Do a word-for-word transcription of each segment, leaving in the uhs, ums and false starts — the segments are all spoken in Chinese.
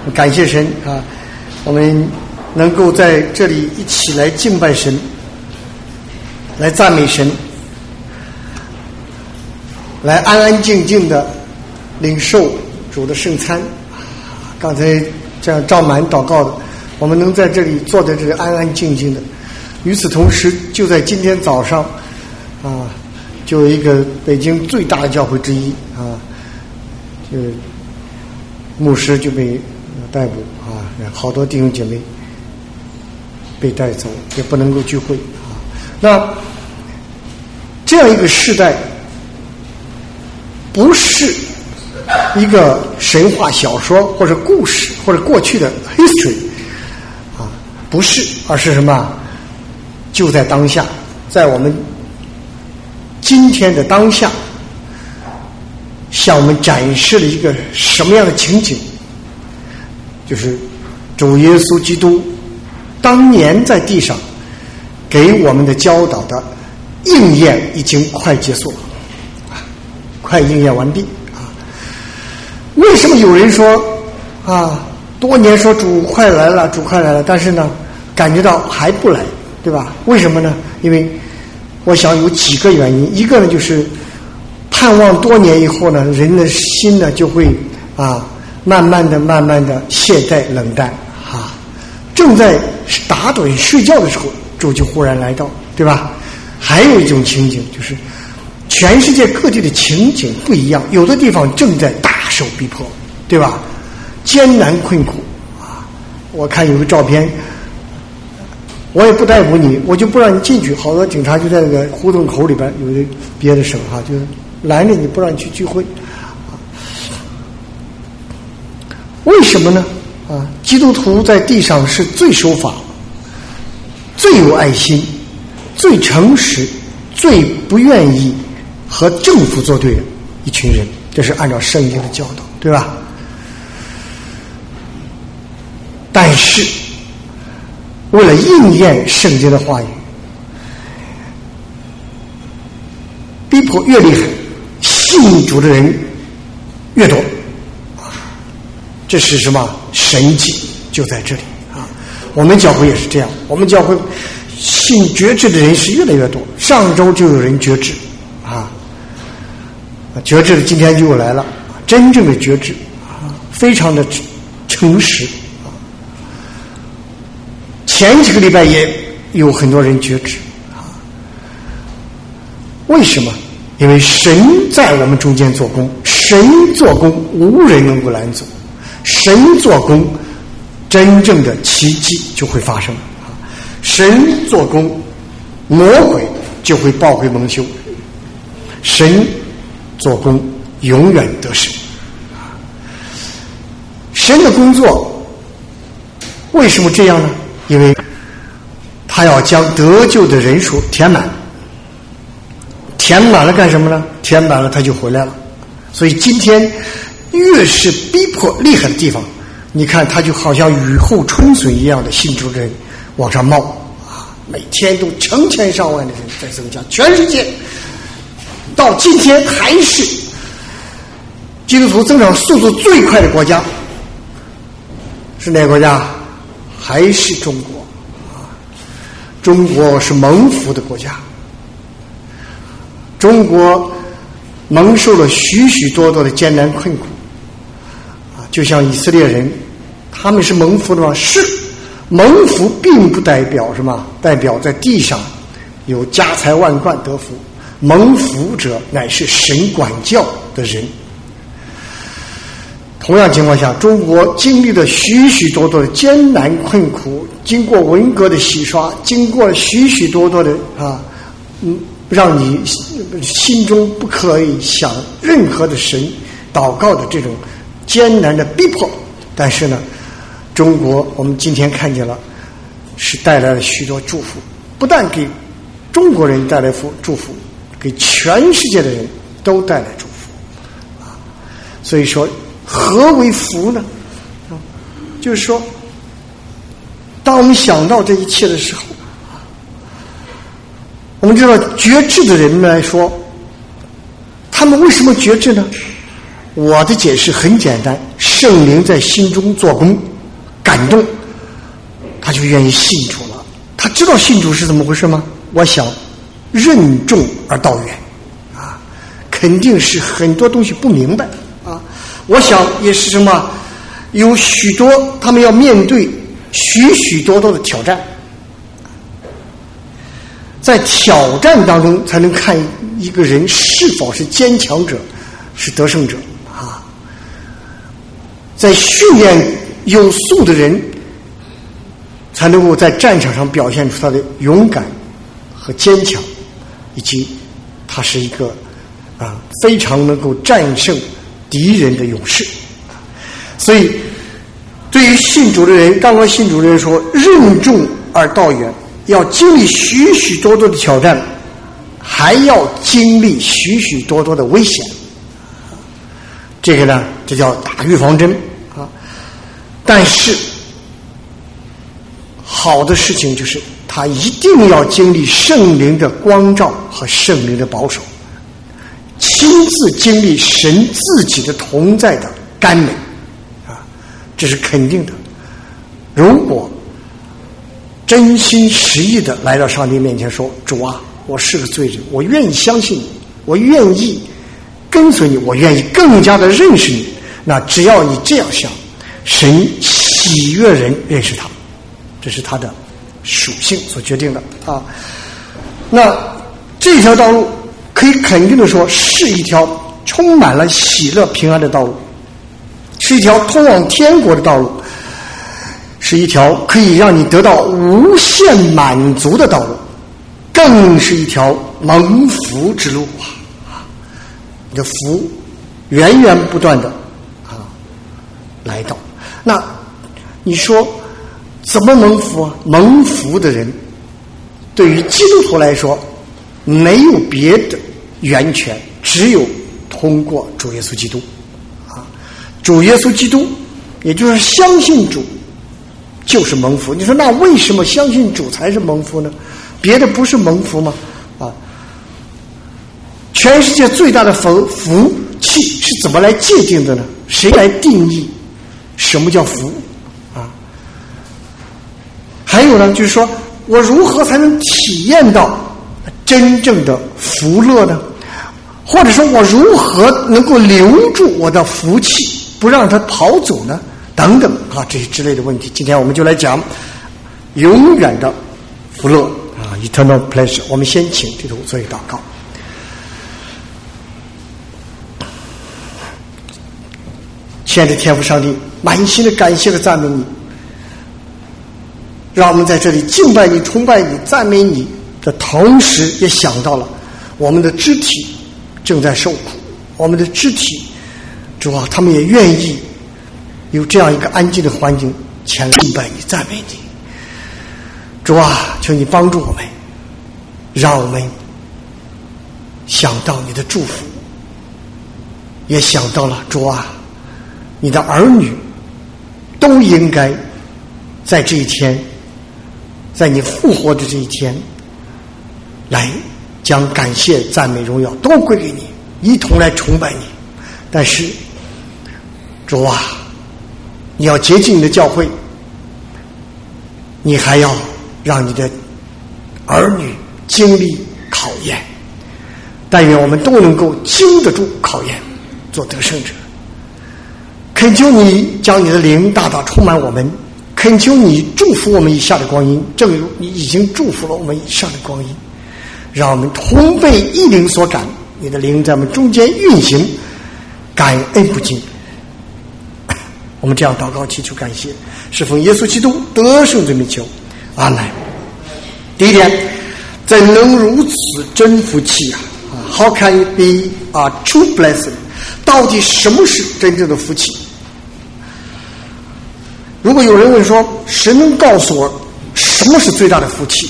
感谢神啊，我们能够在这里一起来敬拜神，来赞美神，来安安静静的领受主的圣餐。刚才这样照满祷告的，我们能在这里坐在这里安安静静的。与此同时，就在今天早上啊，就有一个北京最大的教会之一啊，就牧师就被逮捕啊，好多弟兄姐妹被带走，也不能够聚会啊。那这样一个时代，不是一个神话小说或者故事或者过去的 history 啊，不是，而是什么？就在当下，在我们今天的当下，向我们展示了一个什么样的情景？就是主耶稣基督当年在地上给我们的教导的应验已经快结束了，快应验完毕啊！为什么有人说啊，多年说主快来了，主快来了，但是呢，感觉到还不来？对吧？为什么呢？因为我想有几个原因。一个呢，就是盼望多年以后呢，人的心呢就会啊，慢慢的、慢慢的懈怠、冷淡啊。正在打盹睡觉的时候，主就忽然来到，对吧？还有一种情景，就是全世界各地的情景不一样，有的地方正在大受逼迫，对吧？艰难困苦啊！我看有个照片。我也不逮捕你，我就不让你进去。好多警察就在那个胡同口里边，有的别的省哈，就拦着你不让你去聚会。为什么呢？啊，基督徒在地上是最守法、最有爱心、最诚实、最不愿意和政府作对的一群人，这是按照圣经的教导，对吧？但是为了应验圣经的话语，逼迫越厉害，信主的人越多，这是什么神迹？就在这里啊！我们教会也是这样，我们教会信觉知的人是越来越多。上周就有人觉知啊，觉知的今天就又来了，真正的觉知啊，非常的诚实。前几个礼拜也有很多人觉知啊，为什么？因为神在我们中间做工，神做工无人能够拦阻，神做工真正的奇迹就会发生啊！神做工，魔鬼就会抱回蒙羞，神做工永远得胜啊！神的工作为什么这样呢？因为他要将得救的人数填满，填满了干什么呢？填满了他就回来了。所以今天越是逼迫厉害的地方，你看他就好像雨后春笋一样的信主的人往上冒啊，每天都成千上万的人在增加，全世界到今天还是基督徒增长速度最快的国家是哪个国家？还是中国啊！中国是蒙福的国家，中国蒙受了许许多多的艰难困苦啊！就像以色列人，他们是蒙福的吗？是，蒙福并不代表什么，代表在地上有家财万贯得福。蒙福者乃是神管教的人。同样情况下，中国经历了许许多多的艰难困苦，经过文革的洗刷，经过许许多多的啊，嗯，让你心中不可以想任何的神祷告的这种艰难的逼迫。但是呢，中国我们今天看见了，是带来了许多祝福，不但给中国人带来福祝福，给全世界的人都带来祝福啊！所以说。何为福呢？就是说，当我们想到这一切的时候，我们知道觉知的人们来说，他们为什么觉知呢？ 我的解释很简单，圣灵在心中做工，感动，他就愿意信主了。他知道信主是怎么回事吗？我想任重而道远啊，肯定是很多东西不明白啊。我想也是什么，有许多他们要面对许许多多的挑战，在挑战当中才能看一个人是否是坚强者，是得胜者啊。在训练有素的人，才能够在战场上表现出他的勇敢和坚强，以及他是一个啊非常能够战胜敌人的勇士。所以对于信主的人，刚刚信主的人说任重而道远，要经历许许多多的挑战，还要经历许许多多的危险。这个呢，这叫打预防针啊。但是好的事情就是他一定要经历圣灵的光照和圣灵的保守，亲自经历神自己的同在的甘美啊，这是肯定的。如果真心实意的来到上帝面前说，主啊，我是个罪人，我愿意相信你，我愿意跟随你，我愿意更加的认识你，那只要你这样想，神喜悦人认识他，这是他的属性所决定的啊。那这条道路可以肯定的说，是一条充满了喜乐平安的道路，是一条通往天国的道路，是一条可以让你得到无限满足的道路，更是一条蒙福之路啊！你的福源源不断的啊来到。那你说怎么蒙福啊？蒙福的人对于基督徒来说没有别的源泉，只有通过主耶稣基督啊！主耶稣基督，也就是相信主就是蒙福。你说那为什么相信主才是蒙福呢？别的不是蒙福吗？啊，全世界最大的福福气是怎么来界定的呢？谁来定义什么叫福啊？还有呢，就是说我如何才能体验到真正的福乐呢？或者说我如何能够留住我的福气，不让它跑走呢？等等啊，这些之类的问题，今天我们就来讲永远的福乐啊 ，eternal pleasure。我们先请基督做一祷告。亲爱的天父上帝，满心的感谢和赞美你，让我们在这里敬拜你、崇拜你、赞美你的同时，也想到了我们的肢体正在受苦，我们的肢体，主啊，他们也愿意有这样一个安静的环境前来敬拜你、赞美你。主啊，求你帮助我们，让我们想到你的祝福，也想到了主啊，你的儿女都应该在这一天，在你复活的这一天，来将感谢、赞美、荣耀都归给你，一同来崇拜你。但是主啊，你要洁净你的教会，你还要让你的儿女经历考验。但愿我们都能够经得住考验，做得胜者。恳求你将你的灵大大充满我们，恳求你祝福我们以下的光阴，正如你已经祝福了我们以上的光阴，让我们同被一灵所感，你的灵在我们中间运行，感恩不尽。我们这样祷告祈求感谢，是奉耶稣基督得胜之名求，阿们。第一点，怎能如此真福气啊 ？How can it be a true blessing？ 到底什么是真正的福气？如果有人问说，谁能告诉我什么是最大的福气？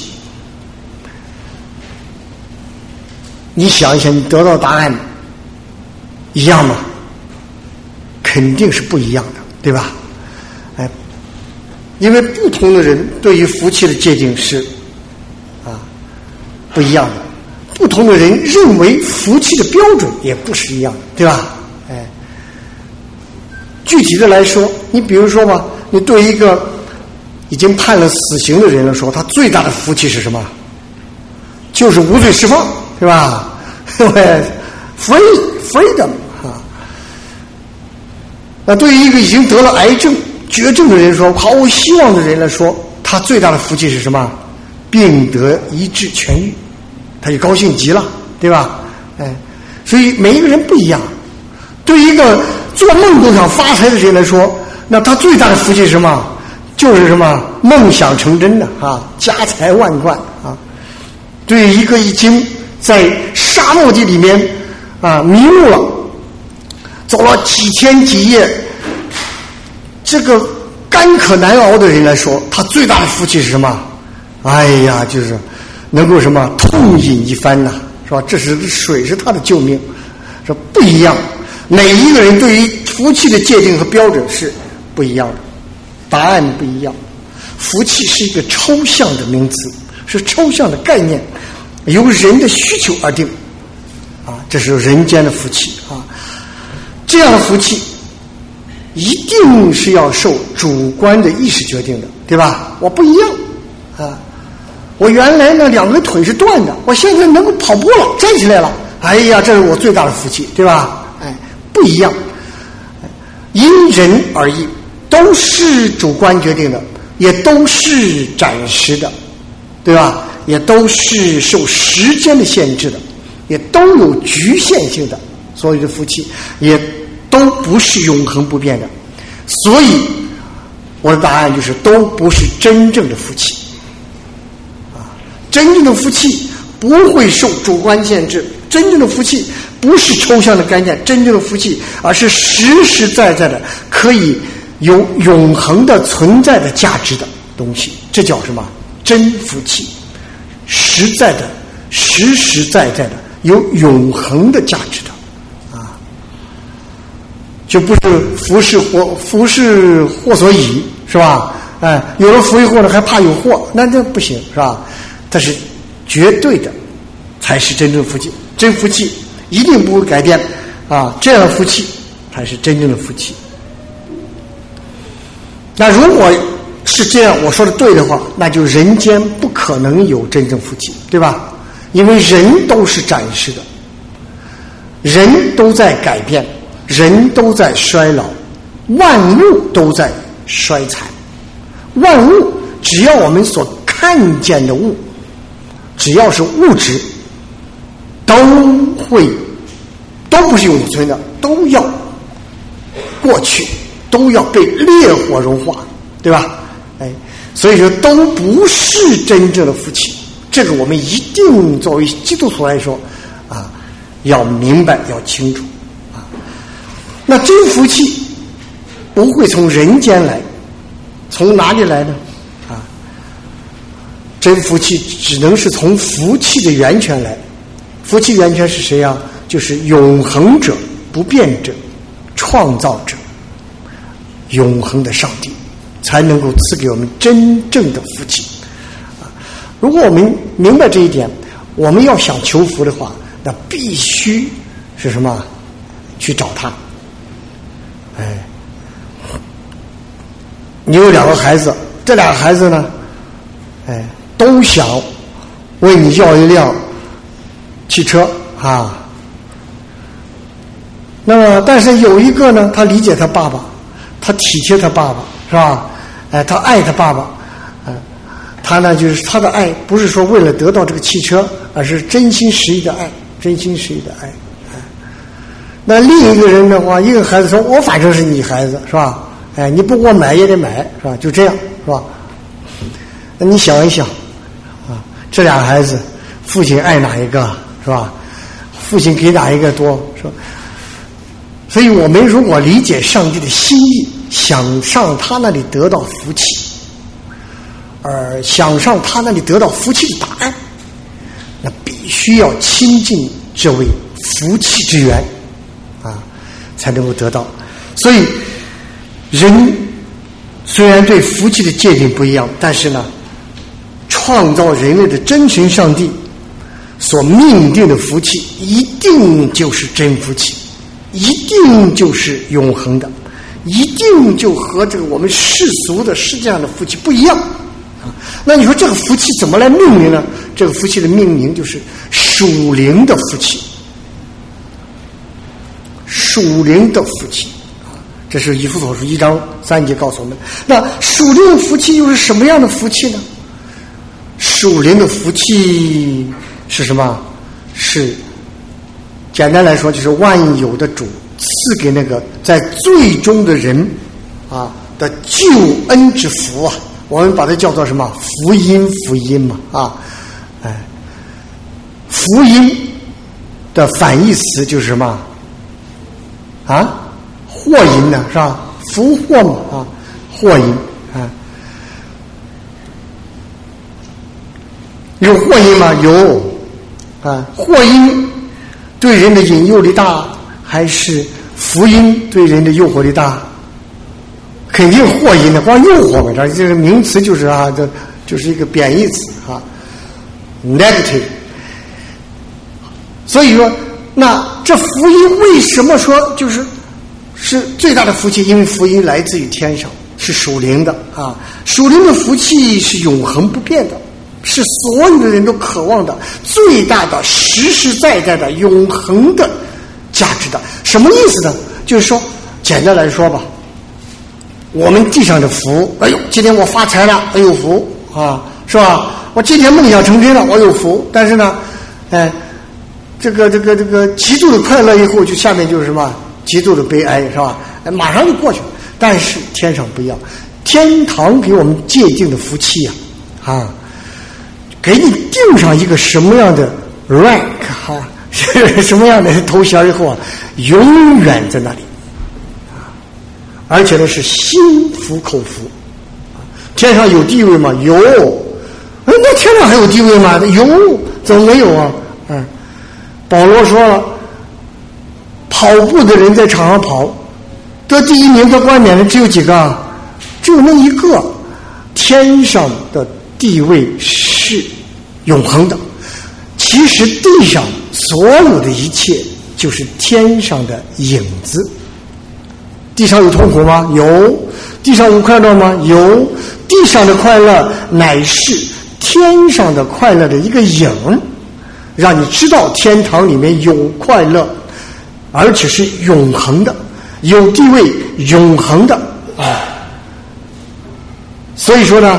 你想一想，你得到答案一样吗？肯定是不一样的，对吧？哎，因为不同的人对于福气的界定是啊不一样的，不同的人认为福气的标准也不是一样的，对吧？哎， 具体的来说，你比如说吧，你对一个已经判了死刑的人来说，他最大的福气是什么？就是无罪释放，对吧？因为 free freedom 啊。那对于一个已经得了癌症绝症的人说，毫无希望的人来说，他最大的福气是什么？病得医治痊愈，他就高兴极了，对吧？哎，所以每一个人不一样。对于一个做梦都想发财的人来说，那他最大的福气是什么？就是什么？梦想成真的啊，家财万贯啊。对于一个已经在沙漠地里面啊迷路了，走了几天几夜，这个干渴难熬的人来说，他最大的福气是什么？哎呀，就是能够什么痛饮一番呐、啊，是吧？这是水是他的救命，说不一样。每一个人对于福气的界定和标准是不一样的，答案不一样。福气是一个抽象的名词，是抽象的概念，由人的需求而定啊，这是人间的福气啊。这样的福气一定是要受主观的意识决定的，对吧？我不一样啊，我原来呢两个腿是断的，我现在能够跑步了，站起来了，哎呀，这是我最大的福气，对吧？哎，不一样，因人而异，都是主观决定的，也都是暂时的，对吧？也都是受时间的限制的，也都有局限性的，所有的福气也都不是永恒不变的。所以我的答案就是都不是真正的福气啊！真正的福气不会受主观限制，真正的福气不是抽象的概念，真正的福气而是实实在在的可以有永恒的存在的价值的东西，这叫什么？真福气，实在的实实在在的有永恒的价值的啊，就不是福是祸，福是祸所倚，是吧？哎，有了福以后呢，还怕有祸，那这不行，是吧？但是绝对的才是真正福气，真福气一定不会改变啊！这样的福气才是真正的福气。那如果是这样，我说的对的话，那就人间不可能有真正福气，对吧？因为人都是暂时的，人都在改变，人都在衰老，万物都在衰残。万物只要我们所看见的物，只要是物质，都会都不是永存的，都要过去，都要被烈火融化，对吧？哎，所以说都不是真正的福气，这个我们一定作为基督徒来说啊，要明白，要清楚啊。那真福气不会从人间来，从哪里来呢？啊，真福气只能是从福气的源泉来。福气源泉是谁呀？就是永恒者、不变者、创造者，永恒的上帝才能够赐给我们真正的福气啊！如果我们明白这一点，我们要想求福的话，那必须是什么？去找他。哎，你有两个孩子，这俩孩子呢，哎，都想为你要一辆汽车啊。那么，但是有一个呢，他理解他爸爸，他体贴他爸爸，是吧？哎，他爱他爸爸，嗯、呃，他呢就是他的爱不是说为了得到这个汽车，而是真心实意的爱，真心实意的爱。哎，那另一个人的话，一个孩子说：“我反正是你孩子，是吧？哎，你不给我买也得买，是吧？就这样，是吧？”那你想一想，啊，这俩孩子，父亲爱哪一个，是吧？父亲给哪一个多，是吧？所以我们如果理解上帝的心意，想上他那里得到福气，而想上他那里得到福气的答案，那必须要亲近这位福气之源啊，才能够得到。所以人虽然对福气的界定不一样，但是呢，创造人类的真神上帝所命定的福气一定就是真福气，一定就是永恒的， 一定就和这个我们世俗的世界上的福气不一样啊。那你说这个福气怎么来命名呢？这个福气的命名就是属灵的福气，属灵的福气啊，这是以弗所书一章三节告诉我们。那属灵的福气又是什么样的福气呢？属灵的福气是什么？是简单来说，就是万有的主赐给那个在最终的人啊的救恩之福啊，我们把它叫做什么？福音，福音嘛啊，哎，福音的反义词就是什么？啊，祸音呢，是吧？福祸嘛啊，祸音啊。有祸音吗？有啊，祸音对人的引诱力大，还是福音对人的诱惑力大？肯定祸音的，光诱惑嘛，这个名词就是啊，这就是一个贬义词啊 ，negative。所以说，那这福音为什么说就是是最大的福气？因为福音来自于天上，是属灵的啊，属灵的福气是永恒不变的。是所有的人都渴望的最大的实实在在的永恒的价值的。什么意思呢？就是说简单来说吧，我们地上的福，哎呦今天我发财了，哎呦福啊，是吧？我今天梦想成真了，我有福。但是呢哎这个这个这个极度的快乐以后，就下面就是什么极度的悲哀，是吧？哎马上就过去了。但是天上不一样，天堂给我们界定的福气啊啊给你定上一个什么样的 rank 哈、啊，什么样的头衔以后啊，永远在那里，而且呢是心服口服。天上有地位吗？有。那天上还有地位吗？有，怎么没有啊？嗯，保罗说了，跑步的人在场上跑，得第一名得冠冕的只有几个？只有那一个。天上的地位是永恒的，其实地上所有的一切就是天上的影子。地上有痛苦吗？有。地上有快乐吗？有。地上的快乐乃是天上的快乐的一个影，让你知道天堂里面有快乐，而且是永恒的，有地位，永恒的啊。所以说呢，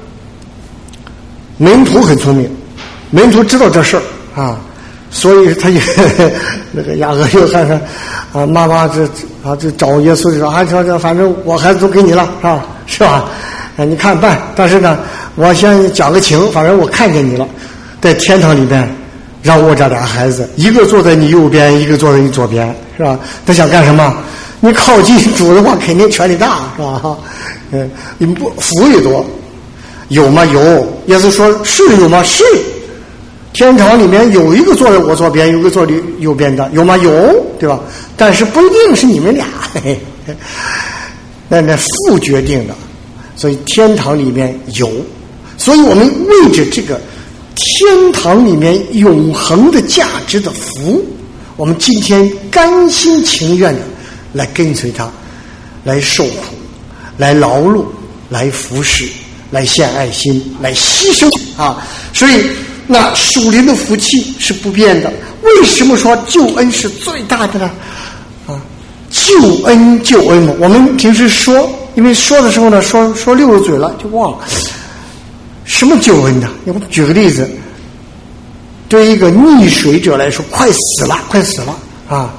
门徒很聪明，门徒知道这事儿啊，所以他也那个雅各约翰说啊，妈妈这啊这找耶稣就说啊，说这反正我孩子都给你了，是吧？是吧？啊，你看办。但是呢，我先讲个情，反正我看见你了，在天堂里边，让我这俩孩子，一个坐在你右边，一个坐在你左边，是吧？他想干什么？你靠近主的话，肯定权力大，是吧？嗯，你不福也多，有吗？有。耶稣说是有吗？是。天堂里面有一个坐在我左边，有一个坐在右边的，有吗？有，对吧？但是不一定是你们俩，嘿嘿，那那父决定的。所以天堂里面有，所以我们为着这个天堂里面永恒的价值的福，我们今天甘心情愿的来跟随他，来受苦，来劳碌，来服侍，来献爱心，来牺牲啊！所以那属灵的福气是不变的。为什么说救恩是最大的呢？啊，救恩救恩嘛，我们平时说，因为说的时候呢，说说溜了嘴了就忘了什么救恩呢？我举个例子，对一个溺水者来说，快死了，快死了啊！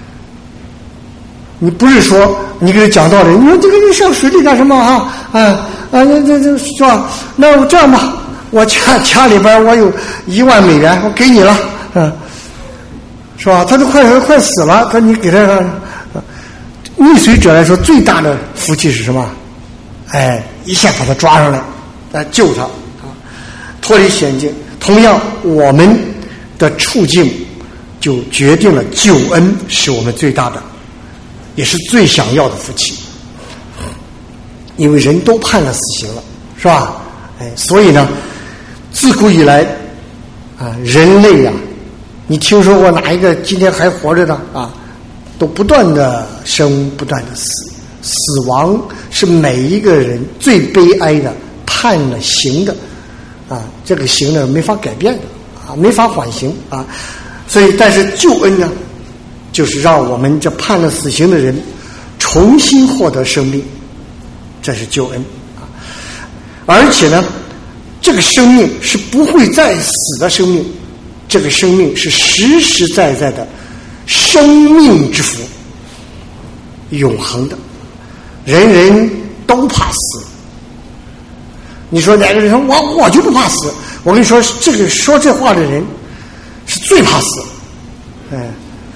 你不是说你给他讲道理，你说这个人上水里干什么啊？啊啊，这这这是吧？那我这样吧，我家家里边我有一万美元，我给你了，嗯，是吧？他都快快死了，他你给他，溺水者来说最大的福气是什么？哎，一下把他抓上来，来救他啊，脱离险境。同样，我们的处境就决定了救恩是我们最大的，也是最想要的福气。因为人都判了死刑了，是吧？哎，所以呢，自古以来啊，人类啊，你听说过哪一个今天还活着的啊？都不断的生，不断的死。 死亡是每一个人最悲哀的，判了刑的啊，这个刑呢没法改变的啊，没法缓刑啊。所以，但是救恩呢，就是让我们这判了死刑的人重新获得生命，这是救恩啊。而且呢，这个生命是不会再死的生命，这个生命是实实在在的生命之福，永恒的。人人都怕死。你说哪个人说我我就不怕死？我跟你说，这个说这话的人是最怕死。哎，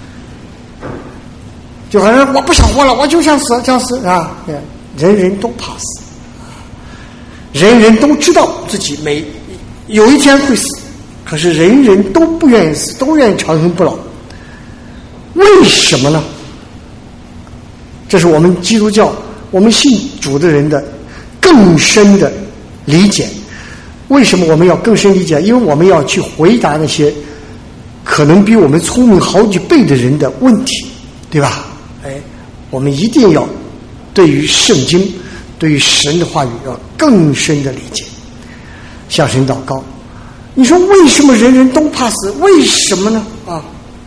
就好像我不想活了，我就想死，想死啊！人人都怕死，人人都知道自己每有一天会死，可是人人都不愿意死，都愿意长生不老。为什么呢？这是我们基督教，我们信主的人的更深的理解。为什么我们要更深理解？因为我们要去回答那些可能比我们聪明好几倍的人的问题，对吧？哎，我们一定要对于圣经，对于神的话语要更深的理解，向神祷告。你说为什么人人都怕死？为什么呢？啊，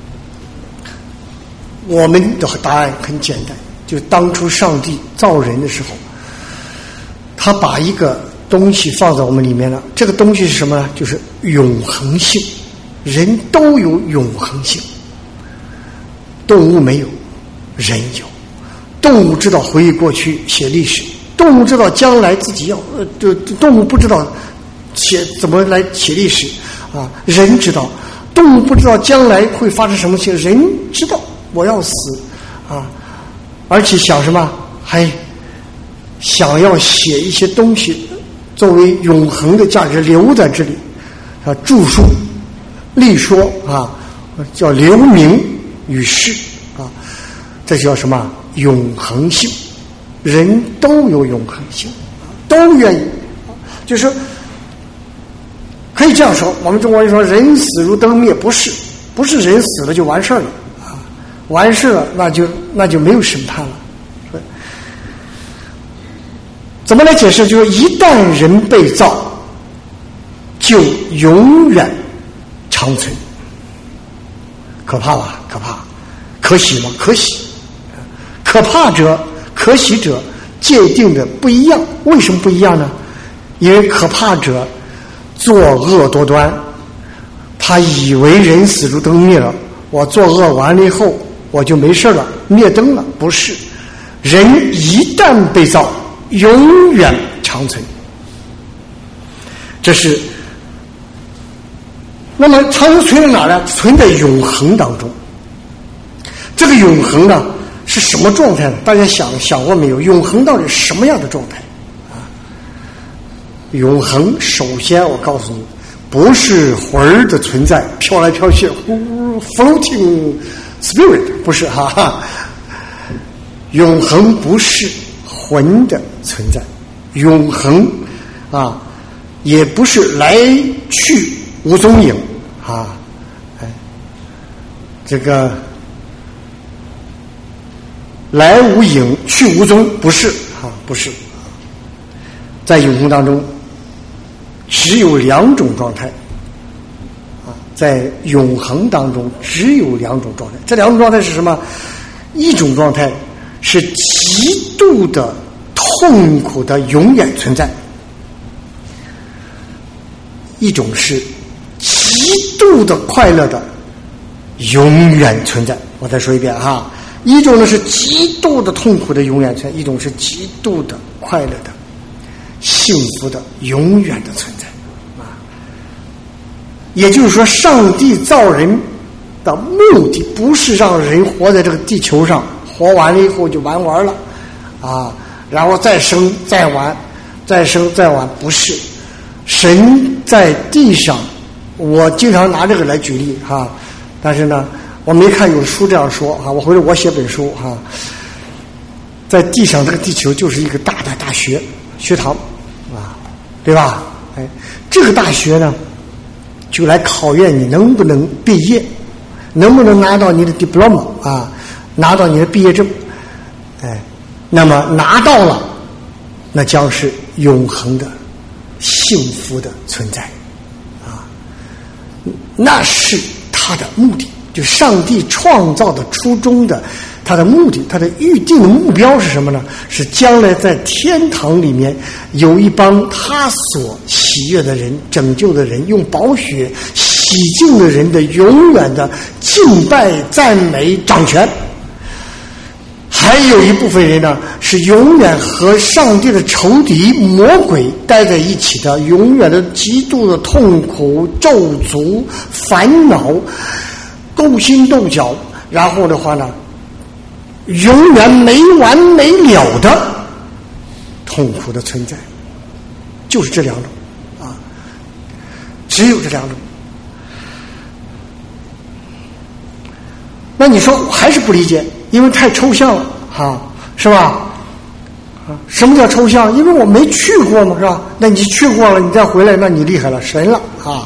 我们的答案很简单，就当初上帝造人的时候，他把一个东西放在我们里面了。这个东西是什么呢？就是永恒性。人都有永恒性，动物没有，人有。动物知道回忆过去写历史，动物知道将来自己要呃，就动物不知道写怎么来写历史啊。人知道，动物不知道将来会发生什么事，人知道我要死啊，而且想什么，还想要写一些东西作为永恒的价值留在这里啊，著书立说啊，叫留名于世啊，这叫什么？永恒性。人都有永恒性，都愿意，就是可以这样说。我们中国人说人死如灯灭，不是，不是人死了就完事儿了啊，完事了那就那就没有审判了。怎么来解释？就是一旦人被造，就永远长存。可怕吧？可怕。可喜吗？可喜。可怕者、可喜者界定的不一样。为什么不一样呢？因为可怕者作恶多端，他以为人死如灯灭了，我作恶完了以后我就没事了，灭灯了。不是，人一旦被造，永远长存。这是那么长存存在哪呢？存在永恒当中。这个永恒呢是什么状态呢？大家想想过没有？永恒到底是什么样的状态啊？永恒首先我告诉你，不是魂儿的存在，飘来飘去 floating spirit， 不是哈哈。永恒不是魂的存在，永恒啊也不是来去无踪影啊。哎，这个来无影去无踪，不是啊，不是。在永恒当中只有两种状态啊，在永恒当中只有两种状态。这两种状态是什么？一种状态是极度的痛苦的永远存在，一种是极度的快乐的永远存在。我再说一遍哈，一种呢是极度的痛苦的永远存在，一种是极度的快乐的幸福的永远的存在啊。也就是说，上帝造人的目的不是让人活在这个地球上，活完了以后就完完了啊，然后再生再完，再生再完，不是。神在地上，我经常拿这个来举例哈，但是呢我没看有书这样说哈，我回头我写本书哈。在地上这个地球就是一个大的大学学堂啊，对吧？哎，这个大学呢就来考验你能不能毕业，能不能拿到你的 diploma 啊，拿到你的毕业证。哎， 那么拿到了，那将是永恒的幸福的存在啊！那是他的目的，就上帝创造的初衷的，他的目的，他的预定的目标是什么呢？是将来在天堂里面有一帮他所喜悦的人、拯救的人，用宝血洗净的人的永远的敬拜、赞美、掌权。还有一部分人呢，是永远和上帝的仇敌魔鬼待在一起的，永远的极度的痛苦、咒诅、烦恼、勾心斗角，然后的话呢，永远没完没了的痛苦的存在，就是这两种啊，只有这两种。那你说还是不理解，因为太抽象了啊，是吧？啊，什么叫抽象？因为我没去过嘛，是吧？那你去过了，你再回来，那你厉害了，神了啊！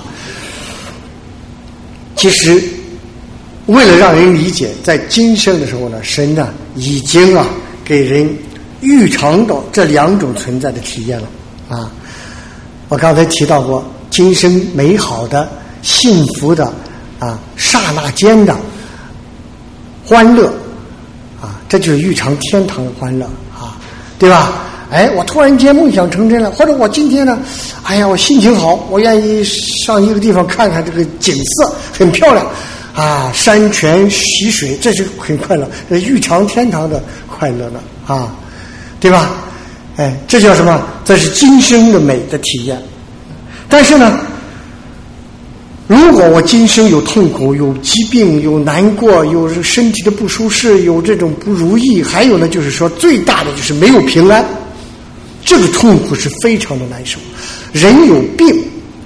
其实，为了让人理解，在今生的时候呢，神呢已经啊给人预尝到这两种存在的体验了啊。我刚才提到过，今生美好的、幸福的啊，刹那间的欢乐啊，这就是预尝天堂的欢乐啊，对吧？哎，我突然间梦想成真了，或者我今天呢，哎呀，我心情好，我愿意上一个地方看看这个景色，很漂亮啊，山泉溪水，这是很快乐，这预尝天堂的快乐了啊，对吧？哎，这叫什么？这是今生的美的体验。但是呢，如果我今生有痛苦、有疾病、有难过、有身体的不舒适、有这种不如意，还有呢，就是说最大的就是没有平安，这个痛苦是非常的难受。人有病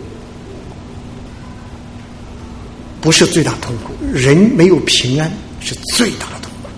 不是最大痛苦，人没有平安是最大的痛苦。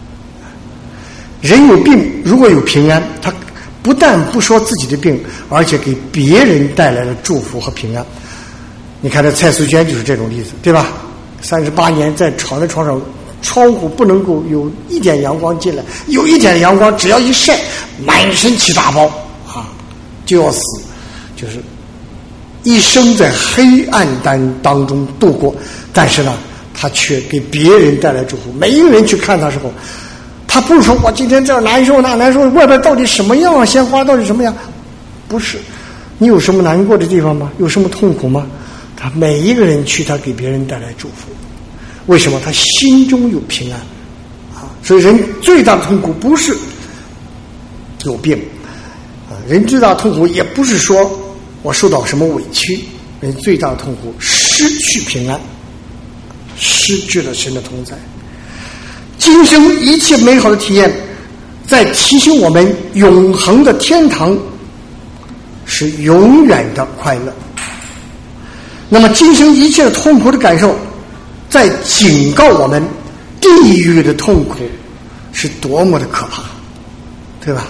人有病如果有平安，他不但不说自己的病，而且给别人带来了祝福和平安。你看这蔡素娟就是这种例子，对吧？三十八年在躺在床上，窗户不能够有一点阳光进来，有一点阳光只要一晒，满身起大包啊，就要死，就是一生在黑暗当当中度过。但是呢，他却给别人带来祝福。每一个人去看他时候，他不是说我今天这儿难受那难受，外边到底什么样啊？鲜花到底什么样？不是，你有什么难过的地方吗？有什么痛苦吗？他每一个人去，他给别人带来祝福。为什么？他心中有平安啊！所以人最大的痛苦不是有病啊，人最大的痛苦也不是说我受到什么委屈，人最大的痛苦失去平安，失去了神的同在。今生一切美好的体验，在提醒我们永恒的天堂是永远的快乐。那么今生一切的痛苦的感受，在警告我们地狱的痛苦是多么的可怕，对吧？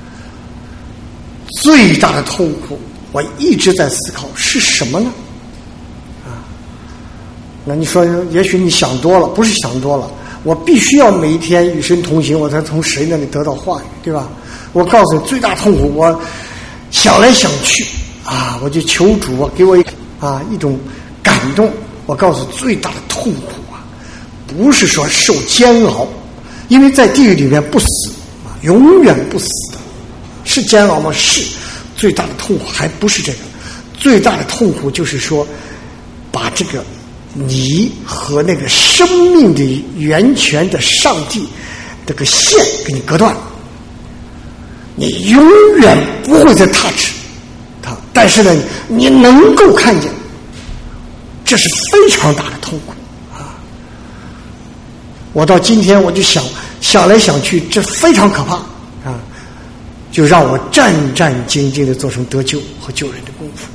最大的痛苦，我一直在思考是什么呢？啊，那你说，也许你想多了，不是想多了，我必须要每一天与神同行，我才从神那里得到话语，对吧？我告诉你，最大痛苦，我想来想去啊，我就求主啊，给我一啊一种感动。我告诉最大的痛苦啊，不是说受煎熬，因为在地狱里面不死啊，永远不死的。是煎熬吗？是。最大的痛苦还不是这个，最大的痛苦就是说，把这个你和那个生命的源泉的上帝这个线给你隔断，你永远不会再 touch 它，但是呢，你能够看见。这是非常大的痛苦啊！我到今天我就想想来想去，这非常可怕啊！就让我战战兢兢地做成得救和救人的功夫。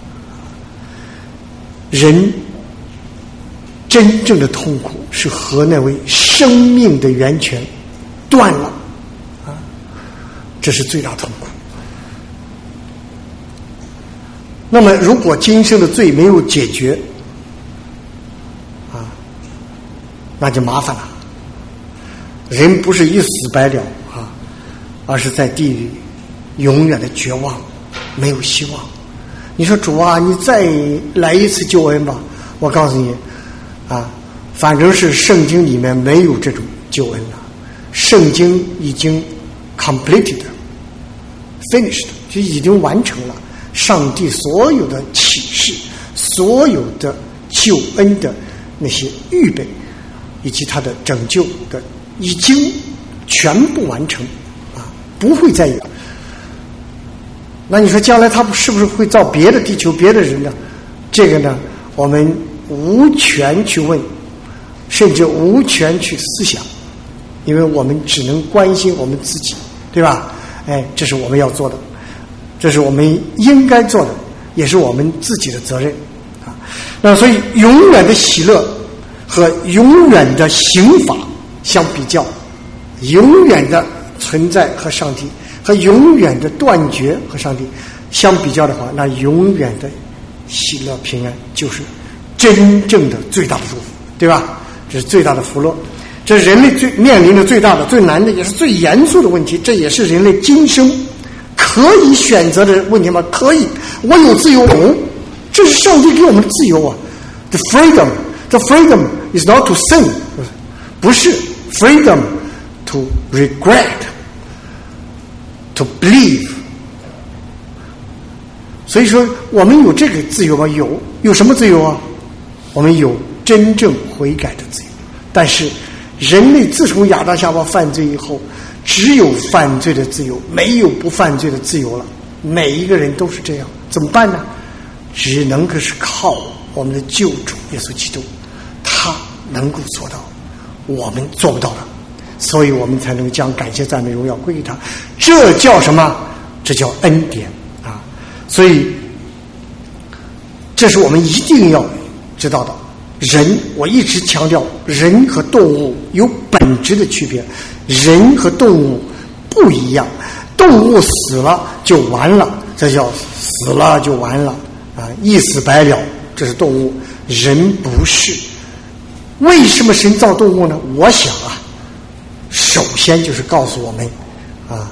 人真正的痛苦是和那位生命的源泉断了啊！这是最大痛苦。那么，如果今生的罪没有解决，那就麻烦了，人不是一死百了啊！ 而是在地里永远的绝望，没有希望。你说主啊，你再来一次救恩吧？我告诉你啊，反正是圣经里面没有这种救恩了，圣经已经 completed finished， 就已经完成了上帝所有的启示，所有的救恩的那些预备以及他的拯救的已经全部完成啊，不会再有。那你说将来他是不是会造别的地球别的人呢？这个呢我们无权去问，甚至无权去思想，因为我们只能关心我们自己，对吧？哎，这是我们要做的，这是我们应该做的，也是我们自己的责任啊。那所以永远的喜乐和永远的刑罚相比较，永远的存在和上帝和永远的断绝和上帝相比较的话，那永远的喜乐平安就是真正的最大的祝福，对吧？这是最大的福乐，这是人类最面临的最大的最难的也是最严肃的问题，这也是人类今生可以选择的问题吗？可以，我有自由，有，这是上帝给我们的自由啊。 The freedom, the freedom is not to sin， 不是 freedom to regret， to believe。 所以说我们有这个自由吗？有。有什么自由啊？我们有真正悔改的自由。但是人类自从亚当夏娃犯罪以后，只有犯罪的自由，没有不犯罪的自由了。每一个人都是这样，怎么办呢？只能够是靠我们的救主耶稣基督，他能够做到，我们做不到的，所以我们才能将感谢赞美荣耀归给他。这叫什么？这叫恩典啊！所以这是我们一定要知道的。人，我一直强调，人和动物有本质的区别，人和动物不一样。动物死了就完了，这叫死了就完了啊，一死百了，这是动物。人不是。为什么神造动物呢？我想啊，首先就是告诉我们啊，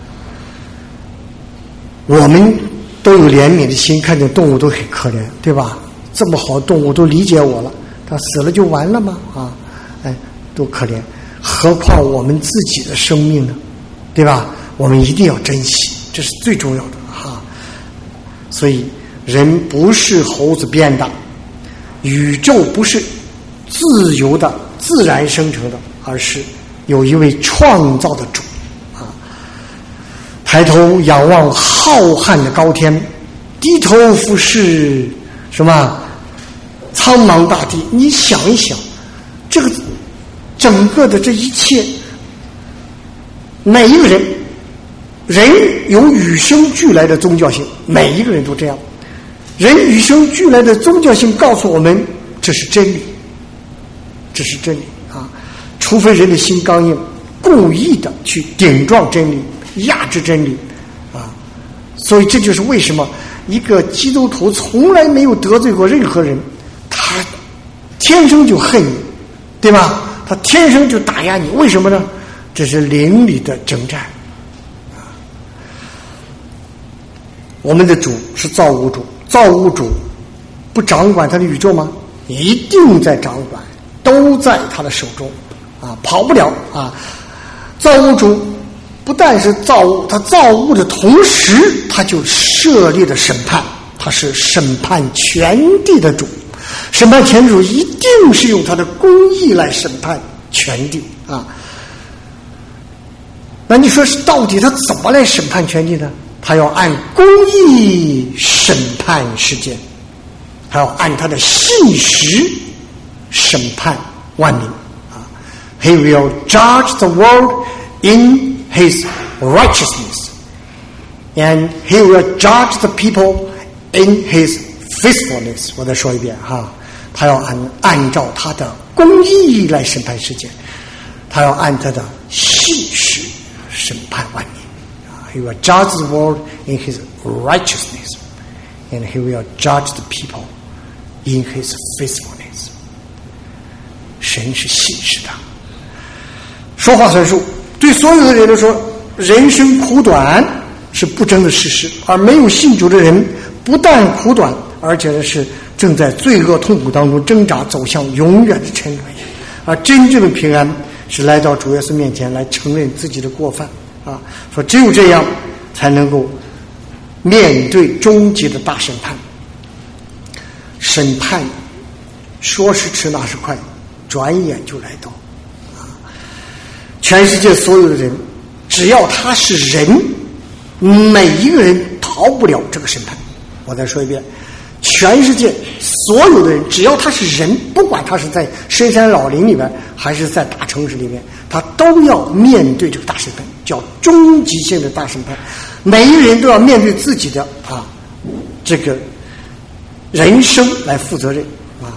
我们都有怜悯的心，看见动物都很可怜，对吧？这么好动物都理解我了，它死了就完了吗？啊，哎，多可怜！何况我们自己的生命呢？对吧？我们一定要珍惜，这是最重要的哈。所以，人不是猴子变的，宇宙不是自由的、自然生成的，而是有一位创造的主啊。抬头仰望浩瀚的高天，低头俯视什么苍茫大地，你想一想，这个整个的这一切，每一个人，人有与生俱来的宗教性，每一个人都这样。人与生俱来的宗教性告诉我们，这是真理，这是真理啊！除非人的心刚硬，故意的去顶撞真理，压制真理啊！所以这就是为什么一个基督徒从来没有得罪过任何人，他天生就恨你，对吧？他天生就打压你，为什么呢？这是灵里的征战。我们的主是造物主，造物主不掌管他的宇宙吗？一定在掌管，都在他的手中啊，跑不了啊！造物主不但是造物，他造物的同时，他就设立了审判，他是审判全地的主。审判全主一定是用他的公义来审判全地啊！那你说到底他怎么来审判全地呢？他要按公义审判世界，他要按他的信实审判万民啊 ！He will judge the world in his righteousness, and he will judge the people in his faithfulness。我再说一遍哈，他要按按照他的公义来审判世界，他要按他的信实审判万民。He will judge the world in his righteousness, and he will judge the people in his faithfulness. 神是信实的，说话算数，对所有的人都说人生苦短是不争的事实，而没有信主的人不但苦短，而且是正在罪恶痛苦当中挣扎，走向永远的沉沦。而真正的平安是来到主耶稣面前来承认自己的过犯啊，说只有这样才能够面对终极的大审判。审判说时迟那时快，转眼就来到啊！全世界所有的人，只要他是人，每一个人逃不了这个审判。我再说一遍，全世界所有的人，只要他是人，不管他是在深山老林里面还是在大城市里面，他都要面对这个大审判，叫终极性的大审判。每一个人都要面对自己的啊这个人生来负责任啊。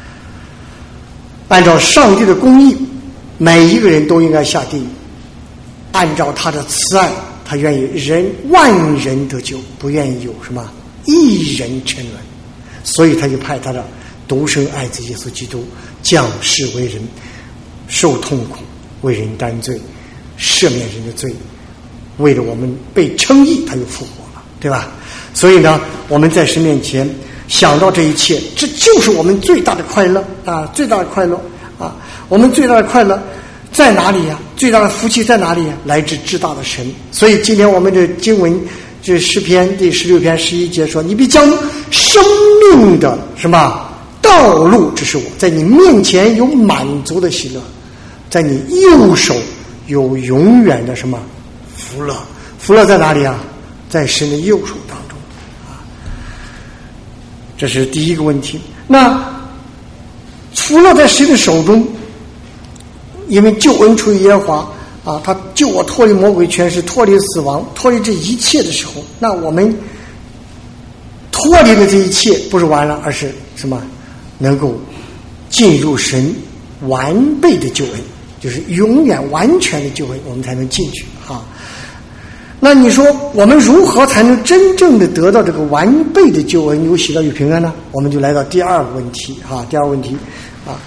按照上帝的公义，每一个人都应该下地狱。按照他的慈爱，他愿意人万人得救，不愿意有什么一人沉沦，所以他就派他的独生爱子耶稣基督降世为人，受痛苦，为人担罪，赦免人的罪，为了我们被称义，他又复活了，对吧？所以呢，我们在神面前想到这一切，这就是我们最大的快乐啊！最大的快乐啊！我们最大的快乐在哪里呀？最大的福气在哪里呀？来自至大的神。所以今天我们的经文，这诗篇第十六篇十一节说：“你必将生命的什么道路指示我，在你面前有满足的喜乐，在你右手有永远的什么福乐。”福乐在哪里啊？在神的右手当中啊。这是第一个问题。那福乐在谁的手中？因为救恩出于耶和华啊，他救我脱离魔鬼权势，脱离死亡，脱离这一切的时候，那我们脱离了这一切，不是完了，而是什么？能够进入神完备的救恩，就是永远完全的救恩，我们才能进去啊。那你说我们如何才能真正的得到这个完备的救恩，有喜乐有平安呢？我们就来到第二个问题啊，第二个问题啊。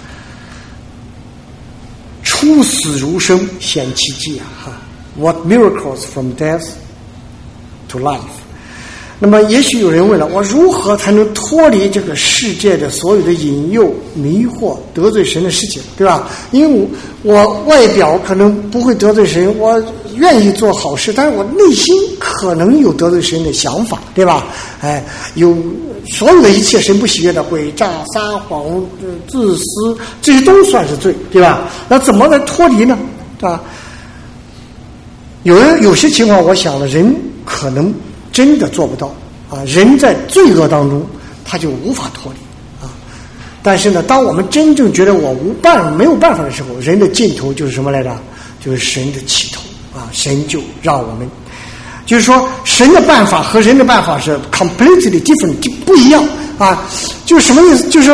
出死如生显奇迹啊！哈 ，What miracles from death to life？ 那么，也许有人问了：我如何才能脱离这个世界的所有的引诱、迷惑、得罪神的事情，对吧？因为我我外表可能不会得罪神，我愿意做好事，但是我内心可能有得罪神的想法，对吧？哎，有所有的一切神不喜悦的诡诈、撒谎、自私，这些都算是罪，对吧？那怎么来脱离呢？啊，有人有些情况，我想了，人可能真的做不到啊。人在罪恶当中，他就无法脱离啊。但是呢，当我们真正觉得我无办没有办法的时候，人的尽头就是什么来着？就是神的起头啊！神就让我们。就是说，神的办法和人的办法是 completely different， 就不一样啊。就是什么意思？就是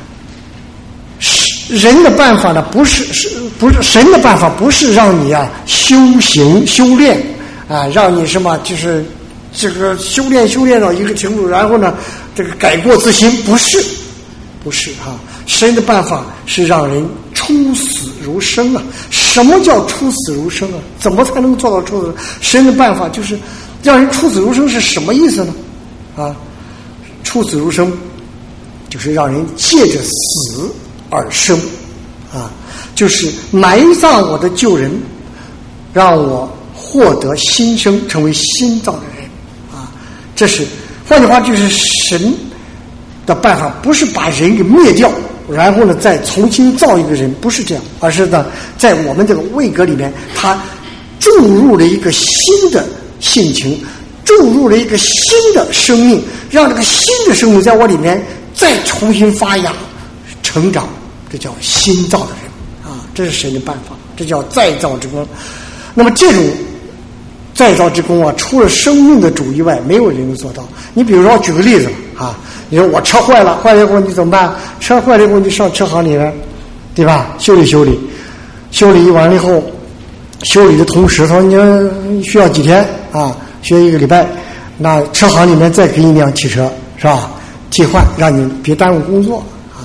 人的办法呢，不是是不是神的办法，不是让你啊修行修炼啊，让你什么就是这个修炼修炼到一个程度，然后呢，这个改过自新，不是，不是哈、啊。神的办法是让人出死如生啊！什么叫出死如生啊？怎么才能做到出死？神的办法就是让人出死如生是什么意思呢？啊，出死如生就是让人借着死而生啊，就是埋葬我的旧人，让我获得新生，成为新造的人啊。这是换句话就是神的办法，不是把人给灭掉。然后呢，再重新造一个人，不是这样，而是呢，在我们这个位格里面，他注入了一个新的性情，注入了一个新的生命，让这个新的生命在我里面再重新发芽、成长，这叫新造的人啊！这是神的办法，这叫再造之功。那么这种再造之功啊，除了生命的主以外，没有人能做到。你比如说，举个例子啊。你说我车坏了，坏了以后你怎么办？车坏了以后你上车行里面，对吧？修理修理，修理完了以后，修理的同时说你需要几天啊？需要一个礼拜，那车行里面再给你一辆汽车，是吧？替换，让你别耽误工作啊。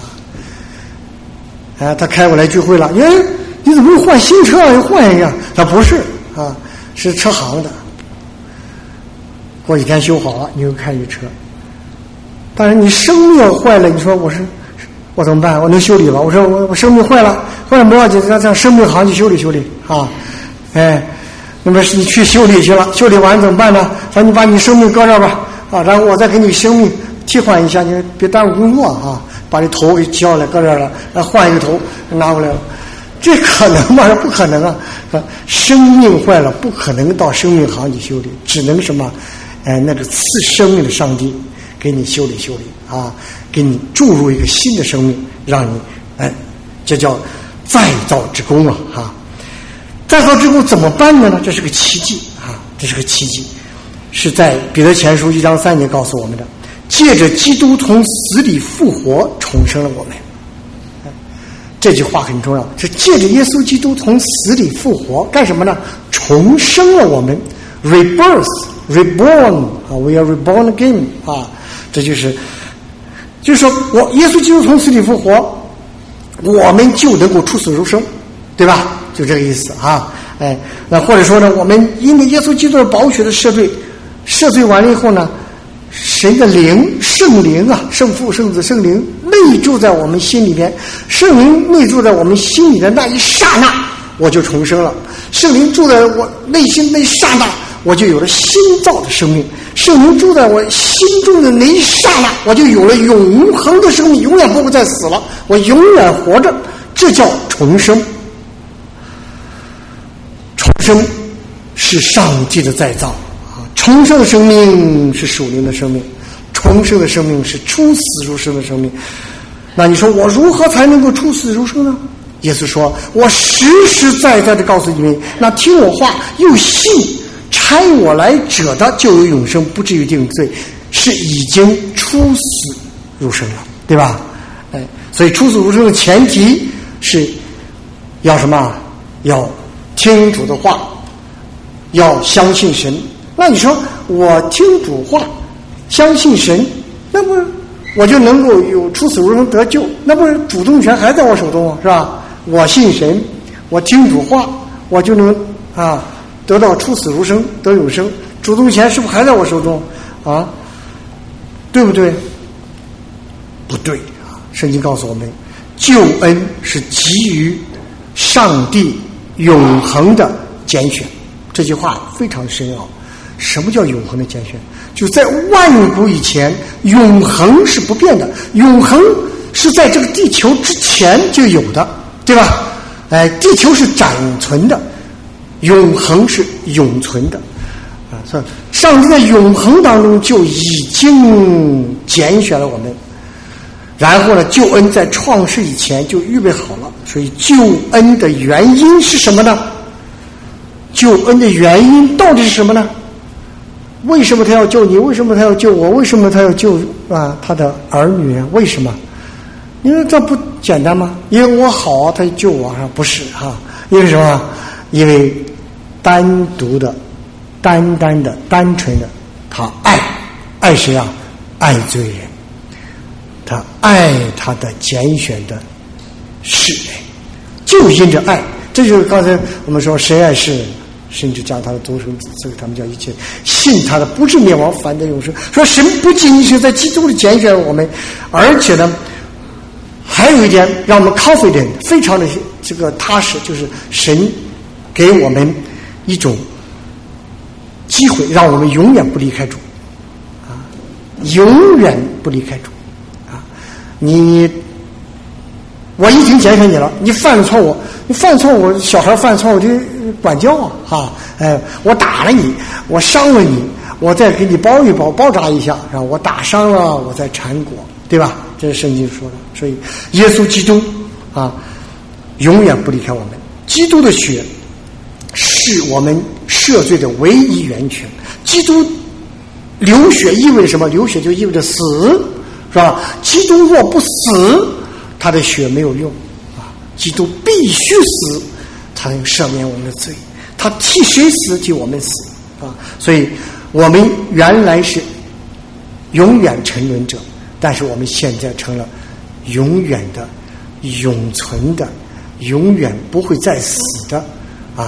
哎，他开过来聚会了，哎，你怎么又换新车了？又换一个？他不是啊， 是车行的，过几天修好了，你又开一车。当然，你生命坏了，你说我是我怎么办？我能修理吗？我说我我生命坏了，坏了不要紧，让让生命行去修理修理啊，哎，那么你去修理去了，修理完怎么办呢？说你把你生命搁这儿吧，啊，然后我再给你生命替换一下，你别耽误工作啊，把你头给交来搁这儿了，然后换一个头拿过来了，这可能吗？不可能啊！生命坏了，不可能到生命行去修理，只能什么？哎，那个赐生命的上帝给你修理修理啊，给你注入一个新的生命，让你哎，这叫再造之功啊！哈，再造之功怎么办的呢？这是个奇迹啊！这是个奇迹，是在彼得前书一章三节告诉我们的，借着基督从死里复活，重生了我们。这句话很重要，是借着耶稣基督从死里复活，干什么呢？重生了我们 ，rebirth。reborn 啊 ，we are reborn again 啊，这就是就是说我耶稣基督从死里复活，我们就能够出死入生，对吧？就这个意思啊，哎，那或者说呢，我们因为耶稣基督的宝血的赦罪，赦罪完了以后呢，神的灵圣灵啊，圣父圣子圣灵内住在我们心里边，圣灵内住在我们心里的那一刹那，我就重生了。圣灵住在我内心那一刹那，我就有了新造的生命。圣灵住在我心中的那一刹那，我就有了永恒的生命，永远不会再死了，我永远活着，这叫重生。重生是上帝的再造啊！重生的生命是属灵的生命，重生的生命是出死入生的生命。那你说我如何才能够出死入生呢？耶稣说：“我实实在在的告诉你们，那听我话又信差我来者的，就有永生，不至于定罪，是已经出死入生了，对吧？哎，所以出死入生的前提是要什么？要听主的话，要相信神。那你说我听主话，相信神，那不我就能够有出死入生得救？那不是主动权还在我手中，是吧？我信神，我听主话，我就能啊得到出死入生，得永生。主动权是不是还在我手中啊？对不对？不对啊！圣经告诉我们，救恩是基于上帝永恒的拣选。这句话非常深奥。什么叫永恒的拣选？就在万古以前，永恒是不变的，永恒是在这个地球之前就有的，对吧？哎，地球是暂存的，永恒是永存的啊！所以上帝在永恒当中就已经拣选了我们，然后呢，救恩在创世以前就预备好了。所以救恩的原因是什么呢？救恩的原因到底是什么呢？为什么他要救你？为什么他要救我？为什么他要救啊他的儿女？为什么？因为这不简单吗？因为我好啊，他就救我啊？不是哈、啊？因为什么？因为单独的、单单的、单纯的，他爱爱谁啊？爱罪人，他爱他的拣选的世人，就因着爱。这就是刚才我们说，谁爱世人，甚至将他的独生子赐给他们，叫一切信他的不至灭亡，反得永生。说神不仅仅是在基督里拣选我们，而且呢，还有一点让我们 confident 非常的这个踏实，就是神给我们一种机会，让我们永远不离开主啊，永远不离开主啊！你我已经拣选你了，你犯了错误，你犯错误，小孩犯错误就管教啊，哈，哎，我打了你，我伤了你，我再给你包一包，包扎一下，然后我打伤了，我再缠裹，对吧？这是圣经说的。所以，耶稣基督啊，永远不离开我们。基督的血是我们赦罪的唯一源泉。基督流血意味着什么？流血就意味着死，是吧？基督若不死，他的血没有用啊！基督必须死，才能赦免我们的罪。他替谁死，替我们死啊！所以我们原来是永远沉沦者，但是我们现在成了永远的、永存的、永远不会再死的啊！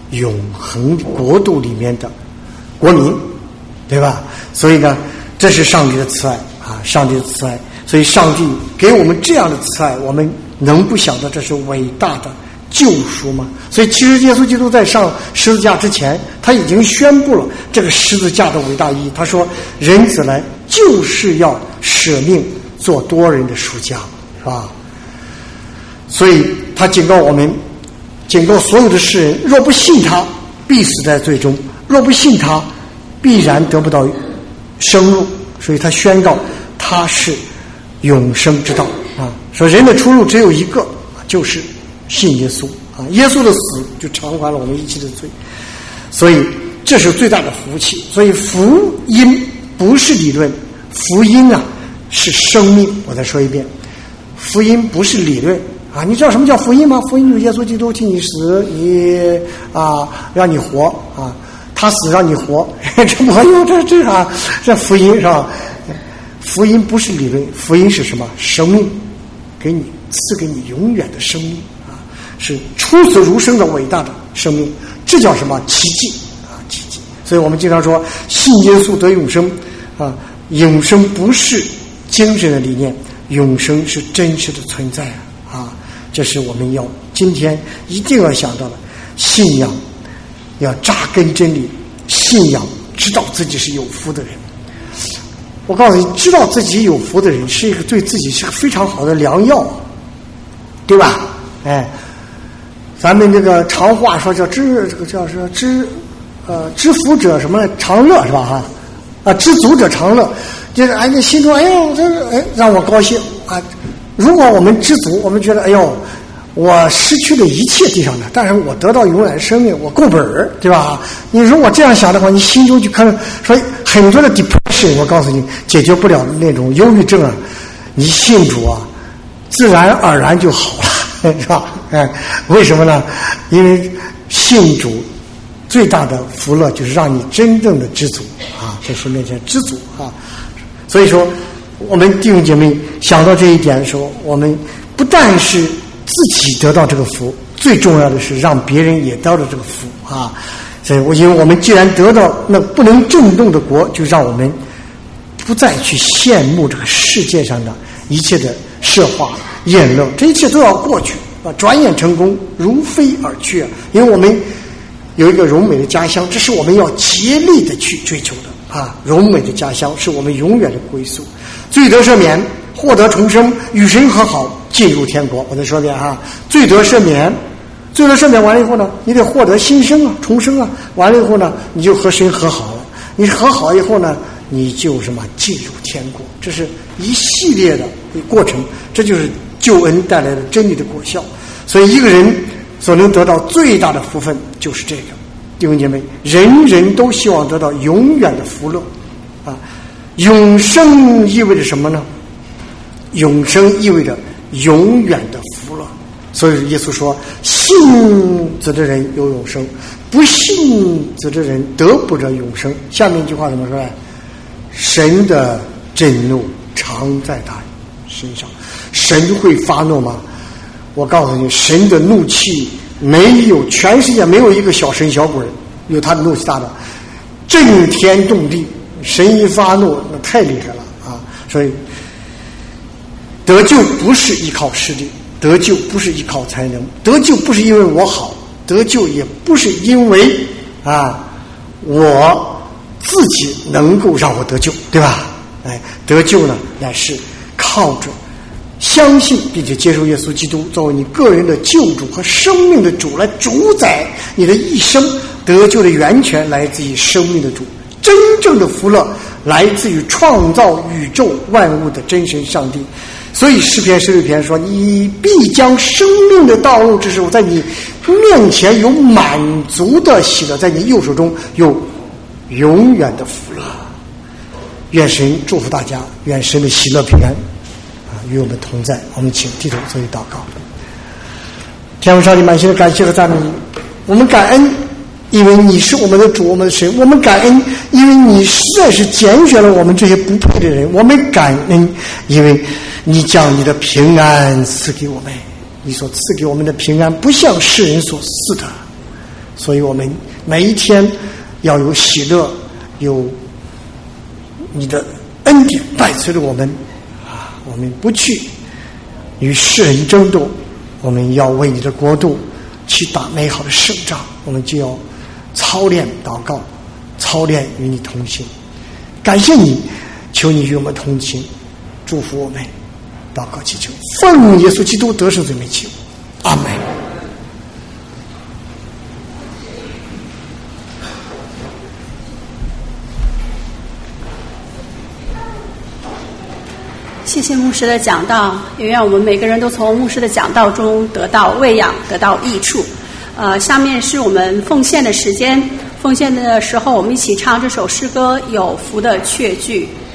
永恒国度里面的国民，对吧？所以呢，这是上帝的慈爱啊，上帝的慈爱。所以上帝给我们这样的慈爱，我们能不想到这是伟大的救赎吗？所以其实耶稣基督在上十字架之前，他已经宣布了这个十字架的伟大意义。他说人子来就是要舍命做多人的赎价，是吧？所以他警告我们，警告所有的世人，若不信他，必死在罪中；若不信他，必然得不到生路。所以他宣告他是永生之道啊！说人的出路只有一个，就是信耶稣啊！耶稣的死就偿还了我们一切的罪，所以这是最大的福气。所以福音不是理论，福音啊是生命。我再说一遍，福音不是理论啊！你知道什么叫福音吗？福音就是耶稣基督替你死，你啊让你活啊，他死让你活，这没有这这啥？这福音是吧？福音不是理论，福音是什么？生命，给你赐给你永远的生命啊，是出死如生的伟大的生命，这叫什么？奇迹啊，奇迹。所以我们经常说，信耶稣得永生啊，永生不是精神的理念，永生是真实的存在啊，这是我们要今天一定要想到的。信仰要扎根真理，信仰知道自己是有福的人。我告诉你，知道自己有福的人是一个对自己是个非常好的良药，对吧？哎，咱们这个常话说叫知这个叫是知呃知福者什么常乐是吧？哈啊，知足者常乐，就是哎你心中哎呦这是哎让我高兴啊。如果我们知足，我们觉得哎呦我失去了一切地上的，但是我得到永远生命，我够本儿，对吧？你如果这样想的话，你心中就可能说很多的 depression， 我告诉你解决不了那种忧郁症啊，你信主啊，自然而然就好了，是吧？哎，为什么呢？因为信主最大的福乐就是让你真正的知足啊，在神面前知足啊。所以说，我们弟兄姐妹想到这一点的时候，我们不但是自己得到这个福，最重要的是让别人也得到这个福啊！所以，我因为我们既然得到那不能震动的国，就让我们不再去羡慕这个世界上的一切的奢华宴乐，这一切都要过去啊！转眼成功，如飞而去啊！因为我们有一个荣美的家乡，这是我们要竭力的去追求的啊！荣美的家乡是我们永远的归宿，罪得赦免，获得重生，与神和好，进入天国。我再说一遍啊，罪得赦免，罪得赦免完了以后呢，你得获得新生啊，重生啊，完了以后呢，你就和神和好了。你和好以后呢，你就什么进入天国，这是一系列的过程，这就是救恩带来的真理的果效。所以一个人所能得到最大的福分就是这个。弟兄姐妹，人人都希望得到永远的福乐啊！永生意味着什么呢？永生意味着永远的福乐。所以耶稣说，信子的人有永生，不信子的人得不着永生。下面一句话怎么说呢？神的震怒常在他身上。神会发怒吗？我告诉你，神的怒气没有，全世界没有一个小神小鬼有他的怒气大的，震天动地。神一发怒，那太厉害了啊！所以得救不是依靠实力，得救不是依靠才能，得救不是因为我好，得救也不是因为啊我自己能够让我得救，对吧？哎，得救呢，乃是靠着相信并且接受耶稣基督作为你个人的救主和生命的主来主宰你的一生。得救的源泉来自于生命的主，真正的福乐来自于创造宇宙万物的真神上帝。所以诗篇十六篇说，你必将生命的道路之时，在你面前有满足的喜乐，在你右手中有永远的福乐。愿神祝福大家，愿神的喜乐平安啊与我们同在。我们请低头做一祷告。天父上帝，满心的感谢和赞美你，我们感恩，因为你是我们的主，我们的神。我们感恩，因为你实在是拣选了我们这些不配的人。我们感恩，因为你将你的平安赐给我们，你所赐给我们的平安不像世人所赐的， 所以我们每一天要有喜乐，有你的恩典伴随着我们啊，我们不去与世人争斗，我们要为你的国度去打美好的胜仗，我们就要操练祷告，操练与你同行。感谢你，求你与我们同行，祝福我们。祷告祈求，奉耶稣基督得胜最美求，阿门。 谢谢牧师的讲道，也愿我们每个人都从牧师的讲道中得到喂养，得到益处。呃，下面是我们奉献的时间，奉献的时候我们一起唱这首诗歌《有福的确据》。